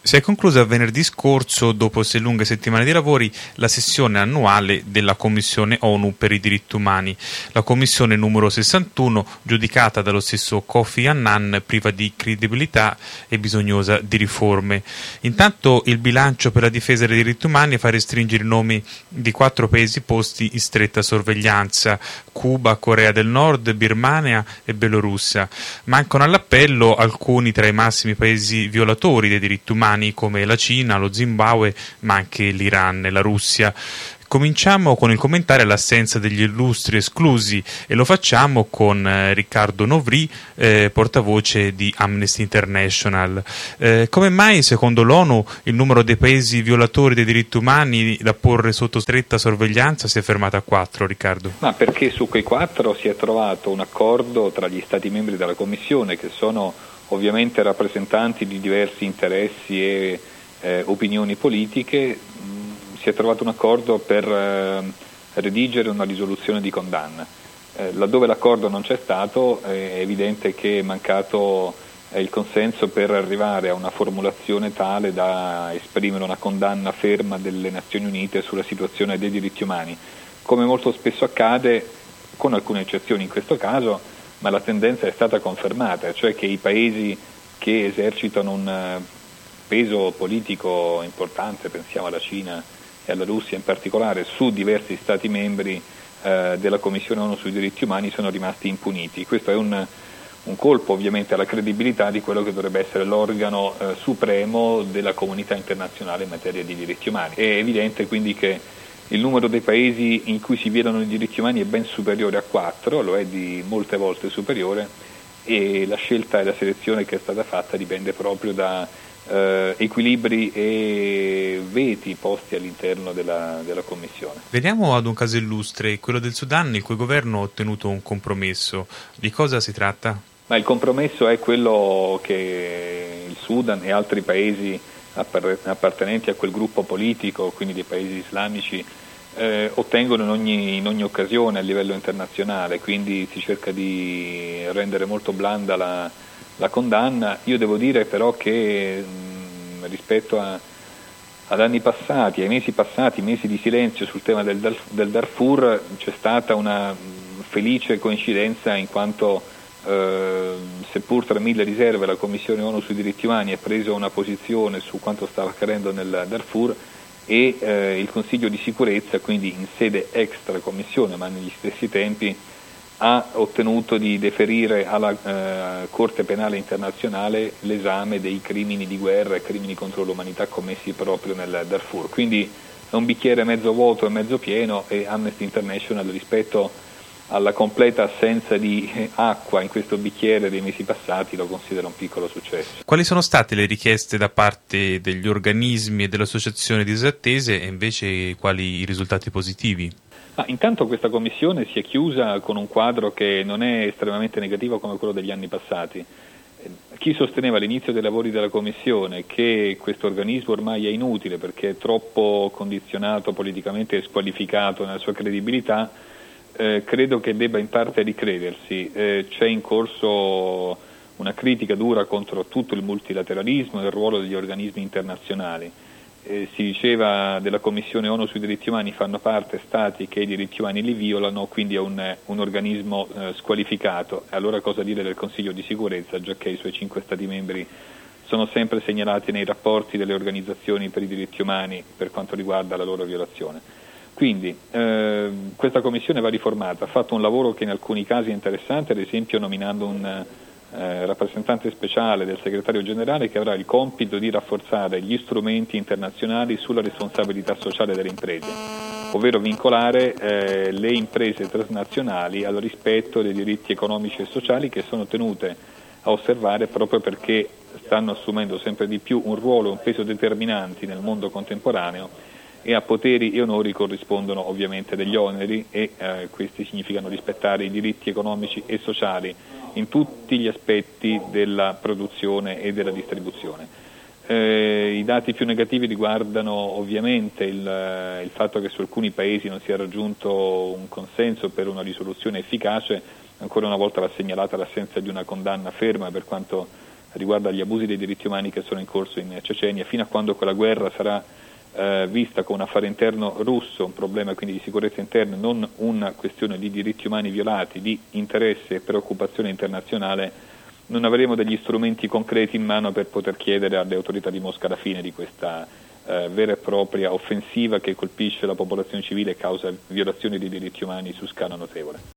Si è conclusa venerdì scorso, dopo 6 lunghe settimane di lavori, la sessione annuale della Commissione ONU per i diritti umani. La commissione numero 61, giudicata dallo stesso Kofi Annan priva di credibilità e bisognosa di riforme. Intanto il bilancio per la difesa dei diritti umani fa restringere i nomi di 4 paesi posti in stretta sorveglianza: Cuba, Corea del Nord, Birmania e Bielorussia. Mancano all'appello alcuni tra i massimi paesi violatori dei diritti umani, come la Cina, lo Zimbabwe, ma anche l'Iran e la Russia. Cominciamo con il commentare l'assenza degli illustri esclusi e lo facciamo con Riccardo Novry, portavoce di Amnesty International. Come mai, secondo l'ONU, il numero dei paesi violatori dei diritti umani da porre sotto stretta sorveglianza si è fermato a 4, Riccardo? Ma perché su quei 4 si è trovato un accordo tra gli Stati membri della Commissione, che sono ovviamente rappresentanti di diversi interessi e opinioni politiche. Si è trovato un accordo per redigere una risoluzione di condanna. Laddove l'accordo non c'è stato, è evidente che è mancato il consenso per arrivare a una formulazione tale da esprimere una condanna ferma delle Nazioni Unite sulla situazione dei diritti umani. Come molto spesso accade, con alcune eccezioni in questo caso, ma la tendenza è stata confermata, cioè che i paesi che esercitano un peso politico importante, pensiamo alla Cina e alla Russia in particolare, su diversi Stati membri della Commissione ONU sui diritti umani, sono rimasti impuniti. Questo è un colpo ovviamente alla credibilità di quello che dovrebbe essere l'organo supremo della comunità internazionale in materia di diritti umani. È evidente quindi che il numero dei paesi in cui si violano i diritti umani è ben superiore a 4, lo è di molte volte superiore, e la scelta e la selezione che è stata fatta dipende proprio da equilibri e veti posti all'interno della Commissione. Veniamo ad un caso illustre, quello del Sudan, il cui governo ha ottenuto un compromesso. Di cosa si tratta? Ma il compromesso è quello che il Sudan e altri paesi appartenenti a quel gruppo politico, quindi dei paesi islamici, ottengono in ogni occasione a livello internazionale, quindi si cerca di rendere molto blanda la condanna. Io devo dire però che rispetto ad anni passati, ai mesi passati, mesi di silenzio sul tema del Darfur, c'è stata una felice coincidenza, in quanto seppur tra mille riserve la Commissione ONU sui diritti umani ha preso una posizione su quanto stava accadendo nel Darfur, e il Consiglio di sicurezza, quindi in sede extra Commissione ma negli stessi tempi, ha ottenuto di deferire alla Corte Penale Internazionale l'esame dei crimini di guerra e crimini contro l'umanità commessi proprio nel Darfur. Quindi è un bicchiere mezzo vuoto e mezzo pieno, e Amnesty International, rispetto alla completa assenza di acqua in questo bicchiere dei mesi passati, lo considera un piccolo successo. Quali sono state le richieste da parte degli organismi e delle associazioni disattese, e invece quali i risultati positivi? Intanto questa commissione si è chiusa con un quadro che non è estremamente negativo come quello degli anni passati. Chi sosteneva all'inizio dei lavori della commissione che questo organismo ormai è inutile perché è troppo condizionato politicamente e squalificato nella sua credibilità, credo che debba in parte ricredersi. C'è in corso una critica dura contro tutto il multilateralismo e il ruolo degli organismi internazionali. Si diceva della Commissione ONU sui diritti umani fanno parte stati che i diritti umani li violano, quindi è un organismo squalificato. Allora cosa dire del Consiglio di sicurezza, giacché i suoi 5 stati membri sono sempre segnalati nei rapporti delle organizzazioni per i diritti umani per quanto riguarda la loro violazione. Quindi questa commissione va riformata, ha fatto un lavoro che in alcuni casi è interessante, ad esempio nominando un rappresentante speciale del segretario generale che avrà il compito di rafforzare gli strumenti internazionali sulla responsabilità sociale delle imprese, ovvero vincolare le imprese transnazionali al rispetto dei diritti economici e sociali che sono tenute a osservare, proprio perché stanno assumendo sempre di più un ruolo e un peso determinanti nel mondo contemporaneo, e a poteri e onori corrispondono ovviamente degli oneri, e questi significano rispettare i diritti economici e sociali in tutti gli aspetti della produzione e della distribuzione. I dati più negativi riguardano ovviamente il fatto che su alcuni paesi non si è raggiunto un consenso per una risoluzione efficace. Ancora una volta va segnalata l'assenza di una condanna ferma per quanto riguardo agli abusi dei diritti umani che sono in corso in Cecenia, fino a quando quella guerra sarà vista come un affare interno russo, un problema quindi di sicurezza interna, non una questione di diritti umani violati, di interesse e preoccupazione internazionale, non avremo degli strumenti concreti in mano per poter chiedere alle autorità di Mosca la fine di questa vera e propria offensiva che colpisce la popolazione civile e causa violazioni dei diritti umani su scala notevole.